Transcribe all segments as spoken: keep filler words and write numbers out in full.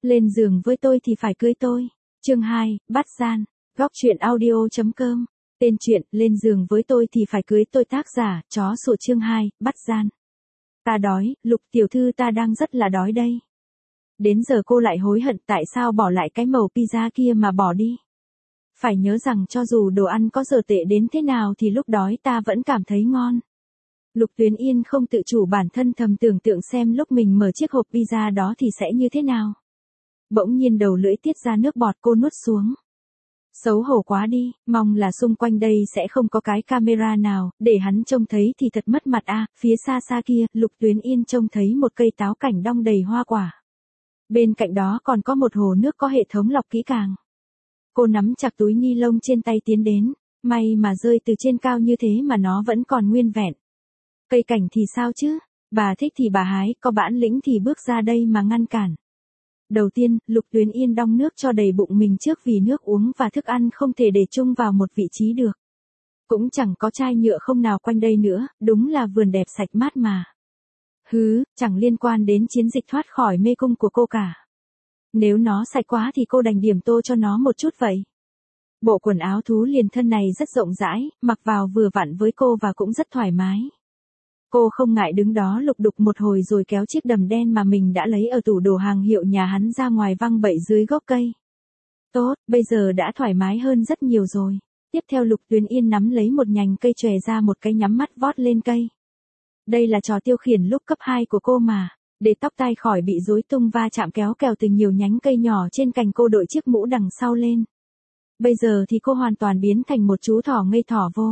Lên giường với tôi thì phải cưới tôi. Chương hai, bắt gian. Góc truyện audio chấm com. Tên truyện, lên giường với tôi thì phải cưới tôi, tác giả, chó sủa. Chương hai, bắt gian. Ta đói, Lục tiểu thư, ta đang rất là đói đây. Đến giờ cô lại hối hận tại sao bỏ lại cái mẩu pizza kia mà bỏ đi. Phải nhớ rằng cho dù đồ ăn có giờ tệ đến thế nào thì lúc đói ta vẫn cảm thấy ngon. Lục Tuyến Yên không tự chủ bản thân thầm tưởng tượng xem lúc mình mở chiếc hộp pizza đó thì sẽ như thế nào. Bỗng nhiên đầu lưỡi tiết ra nước bọt, cô nuốt xuống. Xấu hổ quá đi, mong là xung quanh đây sẽ không có cái camera nào, để hắn trông thấy thì thật mất mặt a. À, phía xa xa kia, Lục Tuyến Yên trông thấy một cây táo cảnh đong đầy hoa quả. Bên cạnh đó còn có một hồ nước có hệ thống lọc kỹ càng. Cô nắm chặt túi ni lông trên tay tiến đến, may mà rơi từ trên cao như thế mà nó vẫn còn nguyên vẹn. Cây cảnh thì sao chứ, bà thích thì bà hái, có bản lĩnh thì bước ra đây mà ngăn cản. Đầu tiên, Lục Tuyến Yên đong nước cho đầy bụng mình trước vì nước uống và thức ăn không thể để chung vào một vị trí được. Cũng chẳng có chai nhựa không nào quanh đây nữa, đúng là vườn đẹp sạch mát mà. Hứ, chẳng liên quan đến chiến dịch thoát khỏi mê cung của cô cả. Nếu nó sạch quá thì cô đành điểm tô cho nó một chút vậy. Bộ quần áo thú liền thân này rất rộng rãi, mặc vào vừa vặn với cô và cũng rất thoải mái. Cô không ngại đứng đó lục đục một hồi rồi kéo chiếc đầm đen mà mình đã lấy ở tủ đồ hàng hiệu nhà hắn ra ngoài văng bậy dưới gốc cây. Tốt, bây giờ đã thoải mái hơn rất nhiều rồi. Tiếp theo Lục Tuyến Yên nắm lấy một nhành cây chòe ra một cái nhắm mắt vót lên cây. Đây là trò tiêu khiển lúc cấp hai của cô mà. Để tóc tai khỏi bị rối tung va chạm kéo kèo từ nhiều nhánh cây nhỏ trên cành, cô đội chiếc mũ đằng sau lên. Bây giờ thì cô hoàn toàn biến thành một chú thỏ ngây thỏ vô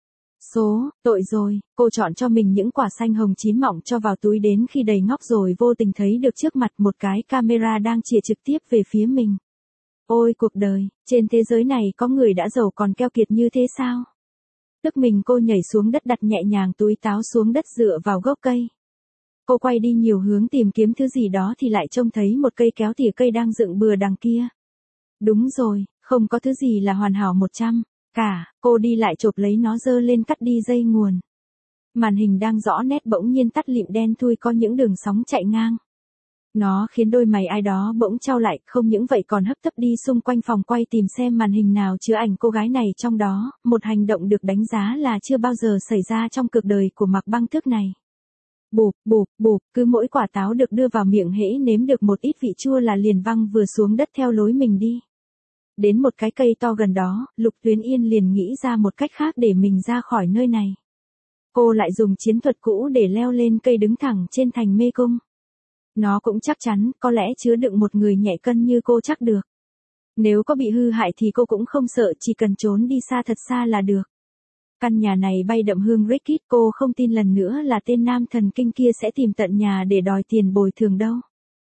số, tội rồi, cô chọn cho mình những quả xanh hồng chín mọng cho vào túi đến khi đầy ngóc rồi vô tình thấy được trước mặt một cái camera đang chĩa trực tiếp về phía mình. Ôi cuộc đời, trên thế giới này có người đã giàu còn keo kiệt như thế sao? Tức mình cô nhảy xuống đất, đặt nhẹ nhàng túi táo xuống đất dựa vào gốc cây. Cô quay đi nhiều hướng tìm kiếm thứ gì đó thì lại trông thấy một cây kéo tỉa cây đang dựng bừa đằng kia. Đúng rồi, không có thứ gì là hoàn hảo một trăm cả, cô đi lại chộp lấy nó giơ lên cắt đi dây nguồn. Màn hình đang rõ nét bỗng nhiên tắt lịm, đen thui có những đường sóng chạy ngang. Nó khiến đôi mày ai đó bỗng chau lại, không những vậy còn hấp tấp đi xung quanh phòng quay tìm xem màn hình nào chứa ảnh cô gái này trong đó, một hành động được đánh giá là chưa bao giờ xảy ra trong cuộc đời của Mạc Băng Tước này. Bụp, bụp, bụp, cứ mỗi quả táo được đưa vào miệng hễ nếm được một ít vị chua là liền văng vừa xuống đất theo lối mình đi. Đến một cái cây to gần đó, Lục Tuyến Yên liền nghĩ ra một cách khác để mình ra khỏi nơi này. Cô lại dùng chiến thuật cũ để leo lên cây đứng thẳng trên thành mê cung. Nó cũng chắc chắn, có lẽ chứa đựng một người nhẹ cân như cô chắc được. Nếu có bị hư hại thì cô cũng không sợ, chỉ cần trốn đi xa thật xa là được. Căn nhà này bay đậm hương Rickit, cô không tin lần nữa là tên nam thần kinh kia sẽ tìm tận nhà để đòi tiền bồi thường đâu.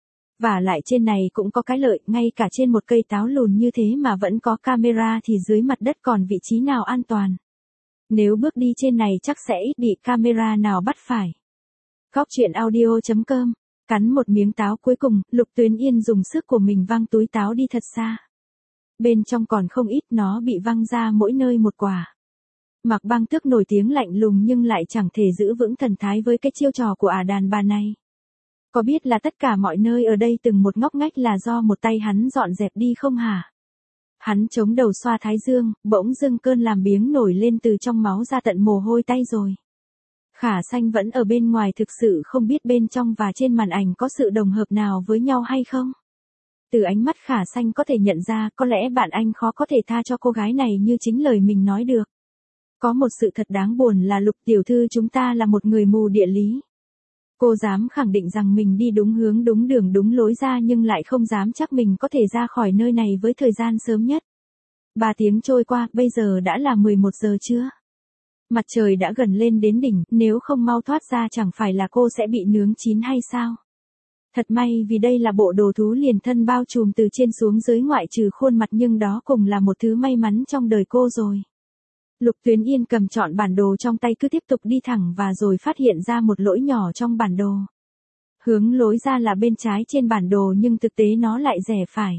Và lại trên này cũng có cái lợi, ngay cả trên một cây táo lùn như thế mà vẫn có camera thì dưới mặt đất còn vị trí nào an toàn. Nếu bước đi trên này chắc sẽ ít bị camera nào bắt phải. Góc truyện audio chấm com. Cắn một miếng táo cuối cùng, Lục Tuyến Yên dùng sức của mình văng túi táo đi thật xa. Bên trong còn không ít, nó bị văng ra mỗi nơi một quả. Mạc Băng Tước nổi tiếng lạnh lùng nhưng lại chẳng thể giữ vững thần thái với cái chiêu trò của ả đàn bà này. Có biết là tất cả mọi nơi ở đây từng một ngóc ngách là do một tay hắn dọn dẹp đi không hả? Hắn chống đầu xoa thái dương, bỗng dưng cơn làm biếng nổi lên từ trong máu ra tận mồ hôi tay rồi. Khả Xanh vẫn ở bên ngoài, thực sự không biết bên trong và trên màn ảnh có sự đồng hợp nào với nhau hay không? Từ ánh mắt Khả Xanh có thể nhận ra có lẽ bạn anh khó có thể tha cho cô gái này như chính lời mình nói được. Có một sự thật đáng buồn là Lục tiểu thư chúng ta là một người mù địa lý. Cô dám khẳng định rằng mình đi đúng hướng đúng đường đúng lối ra nhưng lại không dám chắc mình có thể ra khỏi nơi này với thời gian sớm nhất. Ba tiếng trôi qua, bây giờ đã là mười một giờ trưa. Mặt trời đã gần lên đến đỉnh, nếu không mau thoát ra chẳng phải là cô sẽ bị nướng chín hay sao? Thật may vì đây là bộ đồ thú liền thân bao trùm từ trên xuống dưới ngoại trừ khuôn mặt, nhưng đó cũng là một thứ may mắn trong đời cô rồi. Lục Tuyến Yên cầm trọn bản đồ trong tay cứ tiếp tục đi thẳng và rồi phát hiện ra một lỗi nhỏ trong bản đồ. Hướng lối ra là bên trái trên bản đồ nhưng thực tế nó lại rẽ phải.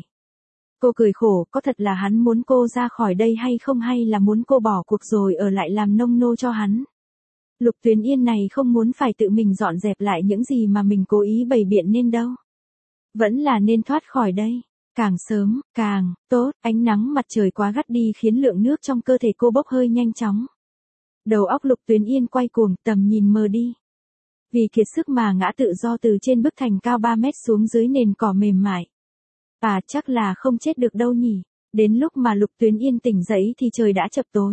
Cô cười khổ, có thật là hắn muốn cô ra khỏi đây hay không, hay là muốn cô bỏ cuộc rồi ở lại làm nông nô cho hắn? Lục Tuyến Yên này không muốn phải tự mình dọn dẹp lại những gì mà mình cố ý bày biện nên đâu. Vẫn là nên thoát khỏi đây. Càng sớm, càng tốt, ánh nắng mặt trời quá gắt đi khiến lượng nước trong cơ thể cô bốc hơi nhanh chóng. Đầu óc Lục Tuyến Yên quay cuồng, tầm nhìn mờ đi. Vì kiệt sức mà ngã tự do từ trên bức thành cao ba mét xuống dưới nền cỏ mềm mại. À chắc là không chết được đâu nhỉ. Đến lúc mà Lục Tuyến Yên tỉnh dậy thì trời đã chập tối.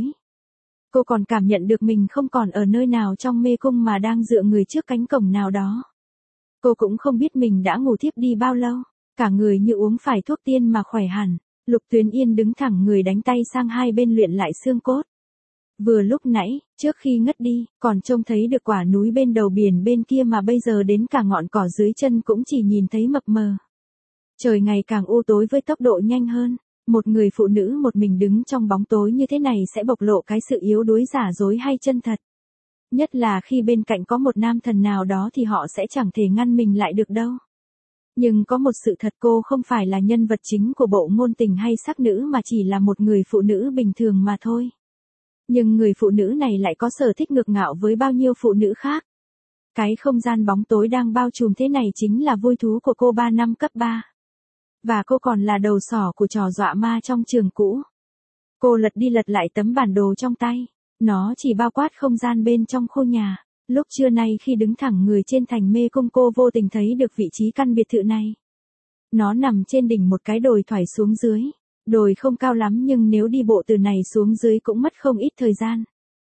Cô còn cảm nhận được mình không còn ở nơi nào trong mê cung mà đang dựa người trước cánh cổng nào đó. Cô cũng không biết mình đã ngủ thiếp đi bao lâu. Cả người như uống phải thuốc tiên mà khỏe hẳn. Lục Tuyến Yên đứng thẳng người đánh tay sang hai bên luyện lại xương cốt. Vừa lúc nãy, trước khi ngất đi, còn trông thấy được quả núi bên đầu biển bên kia mà bây giờ đến cả ngọn cỏ dưới chân cũng chỉ nhìn thấy mập mờ. Trời ngày càng u tối với tốc độ nhanh hơn. Một người phụ nữ một mình đứng trong bóng tối như thế này sẽ bộc lộ cái sự yếu đuối giả dối hay chân thật. Nhất là khi bên cạnh có một nam thần nào đó thì họ sẽ chẳng thể ngăn mình lại được đâu. Nhưng có một sự thật, cô không phải là nhân vật chính của bộ ngôn tình hay sắc nữ mà chỉ là một người phụ nữ bình thường mà thôi. Nhưng người phụ nữ này lại có sở thích ngược ngạo với bao nhiêu phụ nữ khác. Cái không gian bóng tối đang bao trùm thế này chính là vui thú của cô ba năm cấp ba. Và cô còn là đầu sỏ của trò dọa ma trong trường cũ. Cô lật đi lật lại tấm bản đồ trong tay. Nó chỉ bao quát không gian bên trong khu nhà. Lúc trưa nay khi đứng thẳng người trên thành mê cung cô vô tình thấy được vị trí căn biệt thự này. Nó nằm trên đỉnh một cái đồi thoải xuống dưới. Đồi không cao lắm nhưng nếu đi bộ từ này xuống dưới cũng mất không ít thời gian.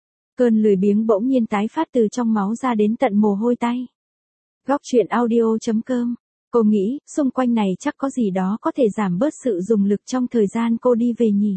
Cơn lười biếng bỗng nhiên tái phát từ trong máu ra đến tận mồ hôi tay. Góc truyện audio chấm com. Cô nghĩ, xung quanh này chắc có gì đó có thể giảm bớt sự dùng lực trong thời gian cô đi về nhỉ.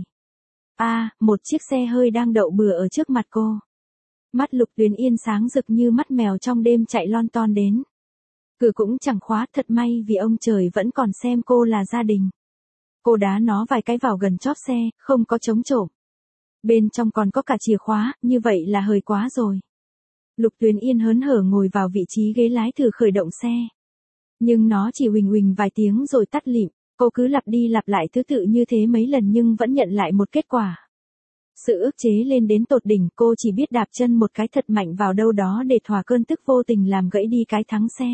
À, một chiếc xe hơi đang đậu bừa ở trước mặt cô. Mắt Lục Tuyến Yên sáng rực như mắt mèo trong đêm chạy lon ton đến. Cửa cũng chẳng khóa, thật may vì ông trời vẫn còn xem cô là gia đình. Cô đá nó vài cái vào gần chóp xe, không có trống trộm. Bên trong còn có cả chìa khóa, như vậy là hời quá rồi. Lục Tuyến Yên hớn hở ngồi vào vị trí ghế lái thử khởi động xe. Nhưng nó chỉ huỳnh huỳnh vài tiếng rồi tắt lịm, cô cứ lặp đi lặp lại thứ tự như thế mấy lần nhưng vẫn nhận lại một kết quả. Sự ức chế lên đến tột đỉnh, cô chỉ biết đạp chân một cái thật mạnh vào đâu đó để thỏa cơn tức vô tình làm gãy đi cái thắng xe.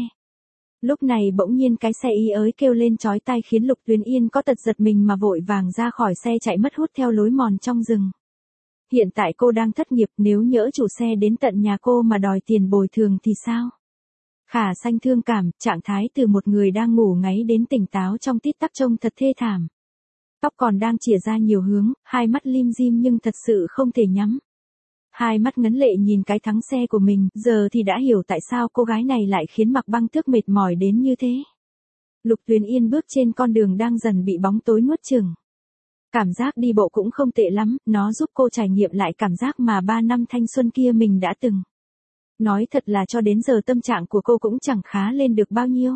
Lúc này bỗng nhiên cái xe ý ới kêu lên chói tai khiến Lục Tuyến Yên có tật giật mình mà vội vàng ra khỏi xe chạy mất hút theo lối mòn trong rừng. Hiện tại cô đang thất nghiệp, nếu nhỡ chủ xe đến tận nhà cô mà đòi tiền bồi thường thì sao? Khả Sanh thương cảm, trạng thái từ một người đang ngủ ngáy đến tỉnh táo trong tít tắc trông thật thê thảm. Tóc còn đang chìa ra nhiều hướng, hai mắt lim dim nhưng thật sự không thể nhắm. Hai mắt ngấn lệ nhìn cái thắng xe của mình, giờ thì đã hiểu tại sao cô gái này lại khiến Mạc Băng Tước mệt mỏi đến như thế. Lục Tuyến Yên bước trên con đường đang dần bị bóng tối nuốt chửng. Cảm giác đi bộ cũng không tệ lắm, nó giúp cô trải nghiệm lại cảm giác mà ba năm thanh xuân kia mình đã từng. Nói thật là cho đến giờ tâm trạng của cô cũng chẳng khá lên được bao nhiêu.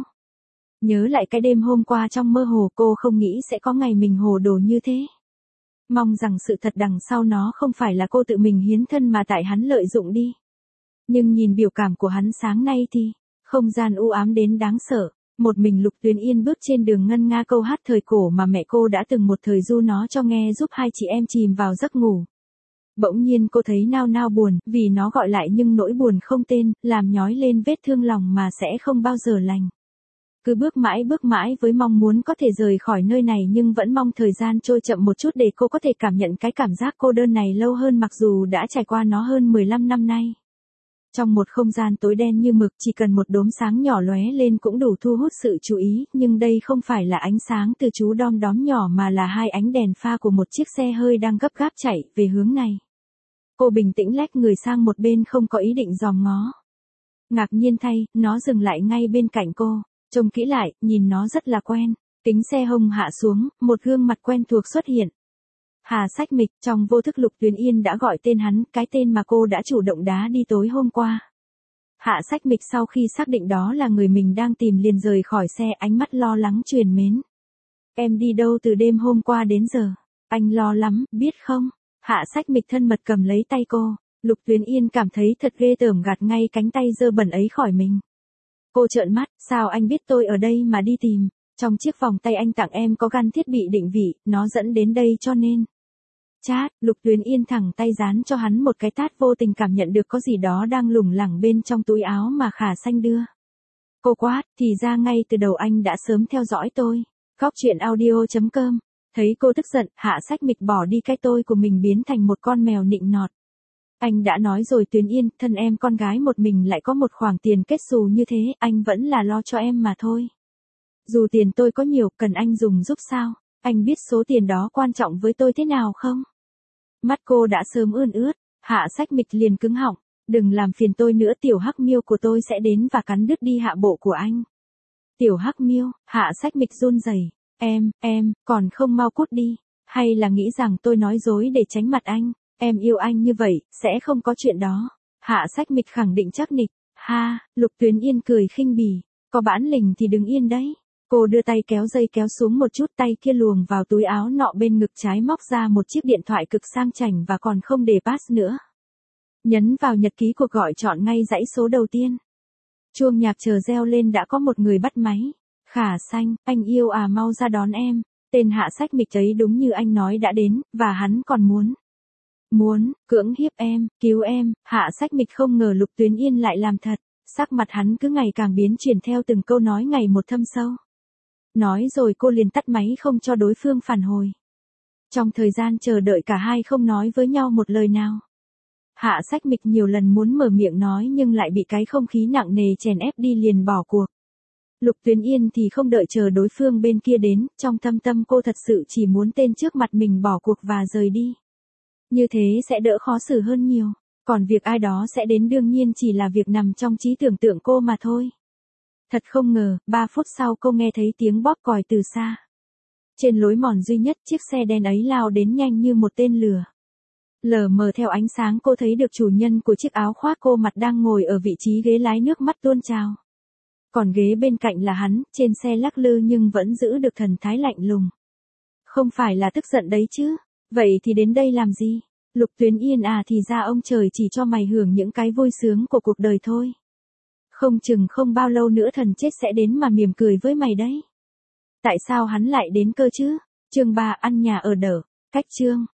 Nhớ lại cái đêm hôm qua trong mơ hồ, cô không nghĩ sẽ có ngày mình hồ đồ như thế. Mong rằng sự thật đằng sau nó không phải là cô tự mình hiến thân mà tại hắn lợi dụng đi. Nhưng nhìn biểu cảm của hắn sáng nay thì, không gian u ám đến đáng sợ. Một mình Lục Tuyến Yên bước trên đường ngân nga câu hát thời cổ mà mẹ cô đã từng một thời ru nó cho nghe giúp hai chị em chìm vào giấc ngủ. Bỗng nhiên cô thấy nao nao buồn, vì nó gọi lại nhưng nỗi buồn không tên, làm nhói lên vết thương lòng mà sẽ không bao giờ lành. Cứ bước mãi bước mãi với mong muốn có thể rời khỏi nơi này nhưng vẫn mong thời gian trôi chậm một chút để cô có thể cảm nhận cái cảm giác cô đơn này lâu hơn mặc dù đã trải qua nó hơn mười lăm năm nay. Trong một không gian tối đen như mực chỉ cần một đốm sáng nhỏ lóe lên cũng đủ thu hút sự chú ý, nhưng đây không phải là ánh sáng từ chú đom đóm nhỏ mà là hai ánh đèn pha của một chiếc xe hơi đang gấp gáp chạy về hướng này. Cô bình tĩnh lách người sang một bên không có ý định dòm ngó. Ngạc nhiên thay, nó dừng lại ngay bên cạnh cô. Trông kỹ lại, nhìn nó rất là quen. Kính xe hông hạ xuống, một gương mặt quen thuộc xuất hiện. Hà Sách Mịch, trong vô thức Lục Tuyến Yên đã gọi tên hắn, cái tên mà cô đã chủ động đá đi tối hôm qua. Hạ Sách Mịch sau khi xác định đó là người mình đang tìm liền rời khỏi xe, ánh mắt lo lắng truyền mến. Em đi đâu từ đêm hôm qua đến giờ? Anh lo lắm, biết không? Hạ Sách Mịch thân mật cầm lấy tay cô. Lục Tuyến Yên cảm thấy thật ghê tởm gạt ngay cánh tay dơ bẩn ấy khỏi mình. Cô trợn mắt, sao anh biết tôi ở đây mà đi tìm? Trong chiếc vòng tay anh tặng em có gắn thiết bị định vị, nó dẫn đến đây cho nên. Chát, Lục Tuyến Yên thẳng tay dán cho hắn một cái tát, vô tình cảm nhận được có gì đó đang lủng lẳng bên trong túi áo mà Khả Sanh đưa. Cô quát, thì ra ngay từ đầu anh đã sớm theo dõi tôi. Góc truyện audio.com. Thấy cô tức giận, Hạ Sách Mịch bỏ đi cái tôi của mình biến thành một con mèo nịnh nọt. Anh đã nói rồi Tuyến Yên, thân em con gái một mình lại có một khoản tiền kết xù như thế, anh vẫn là lo cho em mà thôi. Dù tiền tôi có nhiều, cần anh dùng giúp sao? Anh biết số tiền đó quan trọng với tôi thế nào không? Mắt cô đã sớm ươn ướt, Hạ Sách Mịch liền cứng họng. Đừng làm phiền tôi nữa, tiểu hắc miêu của tôi sẽ đến và cắn đứt đi hạ bộ của anh. Tiểu hắc miêu, Hạ Sách Mịch run rẩy. Em, em, còn không mau cút đi. Hay là nghĩ rằng tôi nói dối để tránh mặt anh? Em yêu anh như vậy, sẽ không có chuyện đó. Hạ Sách Mịch khẳng định chắc nịch. Ha, Lục Tuyến Yên cười khinh bỉ. Có bản lĩnh thì đứng yên đấy. Cô đưa tay kéo dây kéo xuống một chút, tay kia luồn vào túi áo nọ bên ngực trái móc ra một chiếc điện thoại cực sang chảnh và còn không để pass nữa. Nhấn vào nhật ký cuộc gọi, chọn ngay dãy số đầu tiên. Chuông nhạc chờ reo lên, đã có một người bắt máy. Khả Xanh, anh yêu à, mau ra đón em. Tên Hạ Sách Mịch ấy đúng như anh nói đã đến, và hắn còn muốn. Muốn, cưỡng hiếp em, cứu em. Hạ Sách Mịch không ngờ Lục Tuyến Yên lại làm thật. Sắc mặt hắn cứ ngày càng biến chuyển theo từng câu nói ngày một thâm sâu. Nói rồi cô liền tắt máy không cho đối phương phản hồi. Trong thời gian chờ đợi cả hai không nói với nhau một lời nào. Hạ Sách Mịch nhiều lần muốn mở miệng nói nhưng lại bị cái không khí nặng nề chèn ép đi, liền bỏ cuộc. Lục Tuyến Yên thì không đợi chờ đối phương bên kia đến, trong thâm tâm cô thật sự chỉ muốn tên trước mặt mình bỏ cuộc và rời đi. Như thế sẽ đỡ khó xử hơn nhiều, còn việc ai đó sẽ đến đương nhiên chỉ là việc nằm trong trí tưởng tượng cô mà thôi. Thật không ngờ, ba phút sau cô nghe thấy tiếng bóp còi từ xa. Trên lối mòn duy nhất, chiếc xe đen ấy lao đến nhanh như một tên lửa. Lờ mờ theo ánh sáng cô thấy được chủ nhân của chiếc áo khoác cô mặt đang ngồi ở vị trí ghế lái, nước mắt tuôn trào. Còn ghế bên cạnh là hắn, trên xe lắc lư nhưng vẫn giữ được thần thái lạnh lùng. Không phải là tức giận đấy chứ? Vậy thì đến đây làm gì? Lục Tuyến Yên à, thì ra ông trời chỉ cho mày hưởng những cái vui sướng của cuộc đời thôi. Không chừng không bao lâu nữa thần chết sẽ đến mà mỉm cười với mày đấy. Tại sao hắn lại đến cơ chứ? Chương ba, ăn nhà ở đỡ. Cách chương